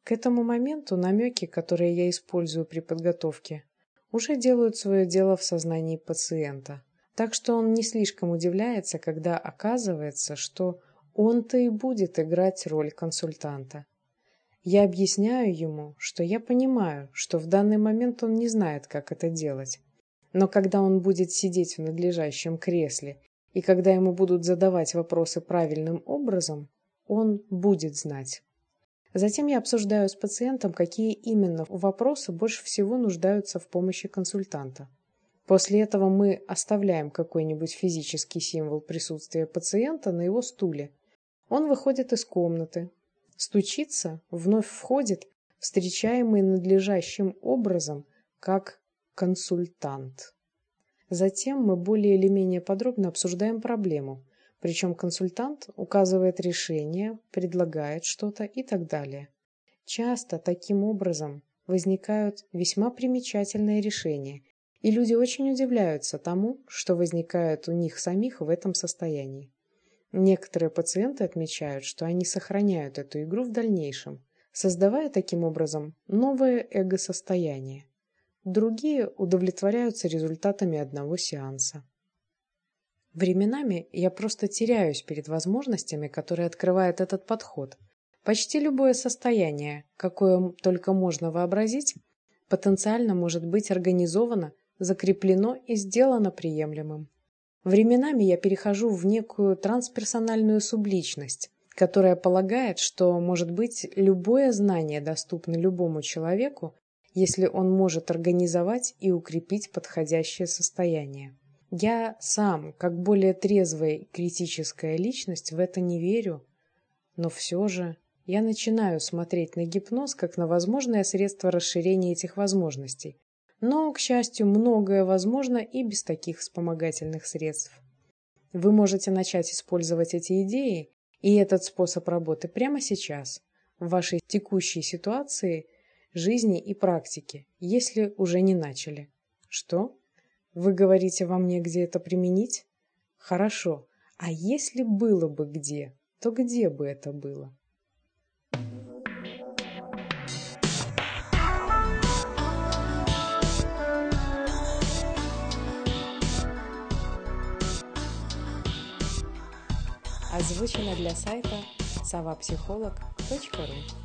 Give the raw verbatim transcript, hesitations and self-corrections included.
К этому моменту намеки, которые я использую при подготовке, уже делают свое дело в сознании пациента. Так что он не слишком удивляется, когда оказывается, что он-то и будет играть роль консультанта. Я объясняю ему, что я понимаю, что в данный момент он не знает, как это делать. Но когда он будет сидеть в надлежащем кресле, и когда ему будут задавать вопросы правильным образом, он будет знать. Затем я обсуждаю с пациентом, какие именно вопросы больше всего нуждаются в помощи консультанта. После этого мы оставляем какой-нибудь физический символ присутствия пациента на его стуле. Он выходит из комнаты, стучится, вновь входит, встречаемый надлежащим образом, как консультант. Затем мы более или менее подробно обсуждаем проблему, причем консультант указывает решение, предлагает что-то и так далее. Часто таким образом возникают весьма примечательные решения, и люди очень удивляются тому, что возникает у них самих в этом состоянии. Некоторые пациенты отмечают, что они сохраняют эту игру в дальнейшем, создавая таким образом новое эго-состояние. Другие удовлетворяются результатами одного сеанса. Временами я просто теряюсь перед возможностями, которые открывает этот подход. Почти любое состояние, какое только можно вообразить, потенциально может быть организовано, закреплено и сделано приемлемым. Временами я перехожу в некую трансперсональную субличность, которая полагает, что, может быть, любое знание доступно любому человеку, если он может организовать и укрепить подходящее состояние. Я сам, как более трезвая и критическая личность, в это не верю, но все же я начинаю смотреть на гипноз как на возможное средство расширения этих возможностей. Но, к счастью, многое возможно и без таких вспомогательных средств. Вы можете начать использовать эти идеи и этот способ работы прямо сейчас, в вашей текущей ситуации, жизни и практике, если уже не начали. Что? Вы говорите, вам негде это применить? Хорошо. А если было бы где, то где бы это было? Озвучено для сайта сова психолог точка ру.